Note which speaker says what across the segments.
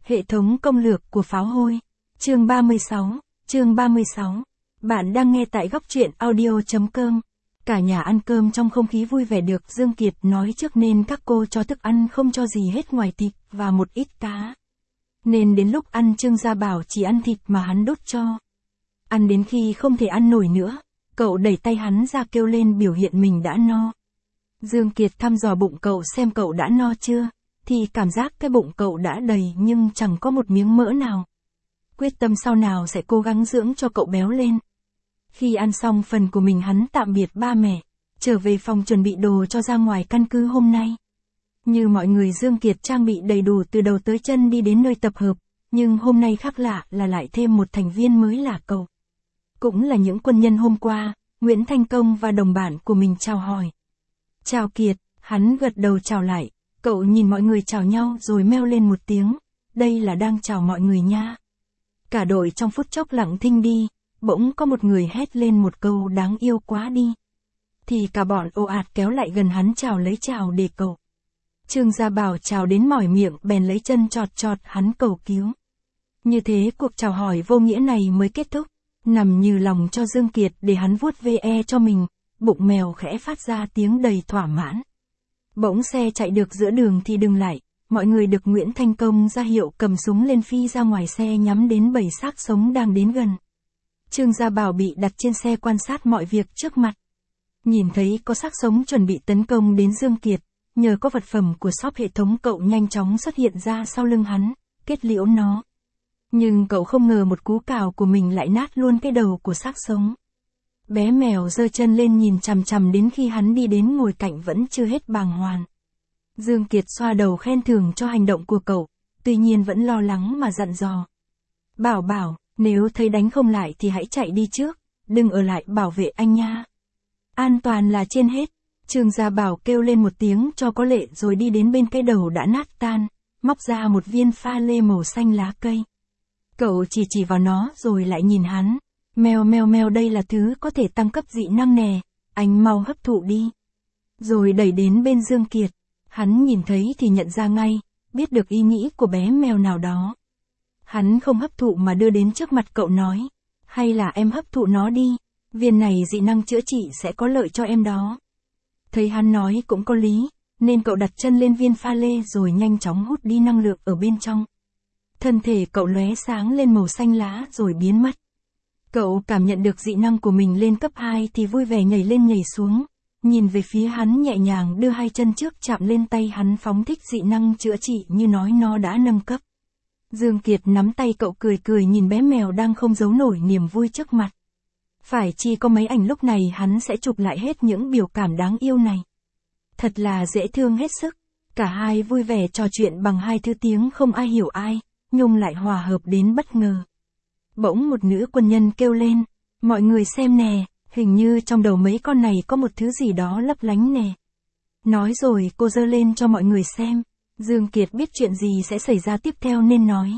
Speaker 1: Hệ thống công lược của pháo hôi. Chương 36. Bạn đang nghe tại góc truyện audio.com. Cả nhà ăn cơm trong không khí vui vẻ được Dương Kiệt nói trước nên các cô cho thức ăn không cho gì hết ngoài thịt và một ít cá. Nên đến lúc ăn Trương Gia Bảo chỉ ăn thịt mà hắn đốt cho. Ăn đến khi không thể ăn nổi nữa, cậu đẩy tay hắn ra kêu lên biểu hiện mình đã no. Dương Kiệt thăm dò bụng cậu xem cậu đã no chưa, thì cảm giác cái bụng cậu đã đầy nhưng chẳng có một miếng mỡ nào. Quyết tâm sau nào sẽ cố gắng dưỡng cho cậu béo lên. Khi ăn xong phần của mình hắn tạm biệt ba mẹ, trở về phòng chuẩn bị đồ cho ra ngoài căn cứ hôm nay. Như mọi người Dương Kiệt trang bị đầy đủ từ đầu tới chân đi đến nơi tập hợp, nhưng hôm nay khác lạ là lại thêm một thành viên mới là cậu. Cũng là những quân nhân hôm qua, Nguyễn Thanh Công và đồng bạn của mình chào hỏi. Chào Kiệt, hắn gật đầu chào lại, cậu nhìn mọi người chào nhau rồi meo lên một tiếng, đây là đang chào mọi người nha. Cả đội trong phút chốc lặng thinh đi, bỗng có một người hét lên một câu đáng yêu quá đi. Thì cả bọn ồ ạt kéo lại gần hắn chào lấy chào để cậu. Trương Gia Bảo chào đến mỏi miệng bèn lấy chân chọt hắn cầu cứu. Như thế cuộc chào hỏi vô nghĩa này mới kết thúc, nằm như lòng cho Dương Kiệt để hắn vuốt ve cho mình, bụng mèo khẽ phát ra tiếng đầy thỏa mãn. Bỗng xe chạy được giữa đường thì dừng lại, mọi người được Nguyễn Thanh Công ra hiệu cầm súng lên phi ra ngoài xe nhắm đến bầy xác sống đang đến gần. Trương Gia Bảo bị đặt trên xe quan sát mọi việc trước mặt. Nhìn thấy có xác sống chuẩn bị tấn công đến Dương Kiệt, nhờ có vật phẩm của shop hệ thống cậu nhanh chóng xuất hiện ra sau lưng hắn, kết liễu nó. Nhưng cậu không ngờ một cú cào của mình lại nát luôn cái đầu của xác sống. Bé mèo giơ chân lên nhìn chằm chằm đến khi hắn đi đến ngồi cạnh vẫn chưa hết bàng hoàng. Dương Kiệt xoa đầu khen thưởng cho hành động của cậu, tuy nhiên vẫn lo lắng mà dặn dò. Bảo, nếu thấy đánh không lại thì hãy chạy đi trước, đừng ở lại bảo vệ anh nha. An toàn là trên hết. Trương Gia Bảo kêu lên một tiếng cho có lệ rồi đi đến bên cái đầu đã nát tan, móc ra một viên pha lê màu xanh lá cây. Cậu chỉ vào nó rồi lại nhìn hắn. Mèo đây là thứ có thể tăng cấp dị năng nè, anh mau hấp thụ đi. Rồi đẩy đến bên Dương Kiệt. Hắn nhìn thấy thì nhận ra ngay, biết được ý nghĩ của bé mèo nào đó. Hắn không hấp thụ mà đưa đến trước mặt cậu nói, hay là em hấp thụ nó đi, viên này dị năng chữa trị sẽ có lợi cho em đó. Thấy hắn nói cũng có lý, nên cậu đặt chân lên viên pha lê rồi nhanh chóng hút đi năng lượng ở bên trong. Thân thể cậu lóe sáng lên màu xanh lá rồi biến mất. Cậu cảm nhận được dị năng của mình lên cấp 2 thì vui vẻ nhảy lên nhảy xuống, nhìn về phía hắn nhẹ nhàng đưa hai chân trước chạm lên tay hắn phóng thích dị năng chữa trị như nói nó đã nâng cấp. Dương Kiệt nắm tay cậu cười nhìn bé mèo đang không giấu nổi niềm vui trước mặt. Phải chi có mấy ảnh lúc này hắn sẽ chụp lại hết những biểu cảm đáng yêu này. Thật là dễ thương hết sức, cả hai vui vẻ trò chuyện bằng hai thứ tiếng không ai hiểu ai, nhưng lại hòa hợp đến bất ngờ. Bỗng một nữ quân nhân kêu lên, mọi người xem nè, hình như trong đầu mấy con này có một thứ gì đó lấp lánh nè. Nói rồi cô giơ lên cho mọi người xem, Dương Kiệt biết chuyện gì sẽ xảy ra tiếp theo nên nói.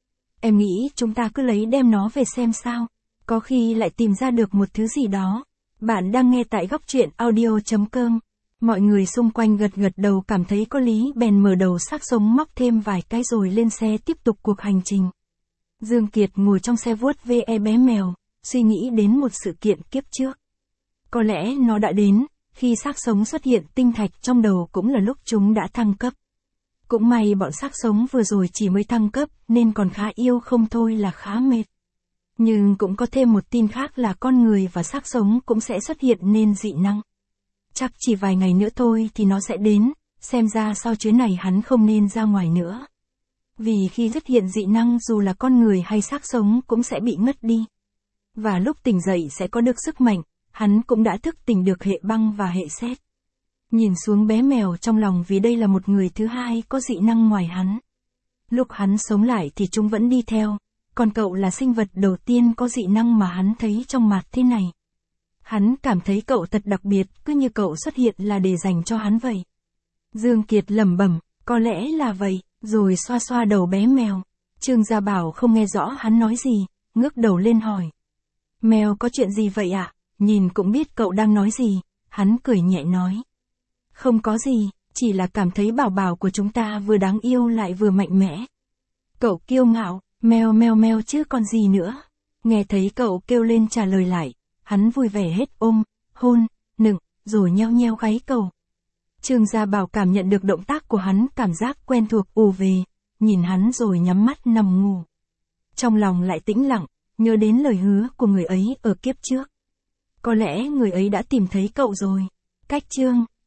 Speaker 1: Em nghĩ chúng ta cứ lấy đem nó về xem sao, có khi lại tìm ra được một thứ gì đó. Bạn đang nghe tại góc truyện audio.com. Mọi người xung quanh gật đầu cảm thấy có lý bèn mở đầu xác sống móc thêm vài cái rồi lên xe tiếp tục cuộc hành trình. Dương Kiệt ngồi trong xe vuốt ve bé mèo, suy nghĩ đến một sự kiện kiếp trước. Có lẽ nó đã đến, khi xác sống xuất hiện tinh thạch trong đầu cũng là lúc chúng đã thăng cấp. Cũng may bọn xác sống vừa rồi chỉ mới thăng cấp nên còn khá yêu không thôi là khá mệt. Nhưng cũng có thêm một tin khác là con người và xác sống cũng sẽ xuất hiện nên dị năng. Chắc chỉ vài ngày nữa thôi thì nó sẽ đến, xem ra sau chuyến này hắn không nên ra ngoài nữa. Vì khi xuất hiện dị năng dù là con người hay xác sống cũng sẽ bị ngất đi. Và lúc tỉnh dậy sẽ có được sức mạnh, hắn cũng đã thức tỉnh được hệ băng và hệ sét. Nhìn xuống bé mèo trong lòng vì đây là một người thứ hai có dị năng ngoài hắn. Lúc hắn sống lại thì chúng vẫn đi theo, còn cậu là sinh vật đầu tiên có dị năng mà hắn thấy trong mặt thế này. Hắn cảm thấy cậu thật đặc biệt, cứ như cậu xuất hiện là để dành cho hắn vậy. Dương Kiệt lẩm bẩm, có lẽ là vậy, rồi xoa đầu bé mèo. Trương Gia Bảo không nghe rõ hắn nói gì, ngước đầu lên hỏi. Mèo có chuyện gì vậy ạ? Nhìn cũng biết cậu đang nói gì, hắn cười nhẹ nói. Không có gì, chỉ là cảm thấy bảo bảo của chúng ta vừa đáng yêu lại vừa mạnh mẽ. Cậu kiêu ngạo, meo meo meo chứ còn gì nữa. Nghe thấy cậu kêu lên trả lời lại, hắn vui vẻ hết ôm, hôn, nựng, rồi nheo nheo gáy cậu. Trương Gia Bảo cảm nhận được động tác của hắn, cảm giác quen thuộc ùa về, nhìn hắn rồi nhắm mắt nằm ngủ. Trong lòng lại tĩnh lặng, nhớ đến lời hứa của người ấy ở kiếp trước. Có lẽ người ấy đã tìm thấy cậu rồi. Cách chương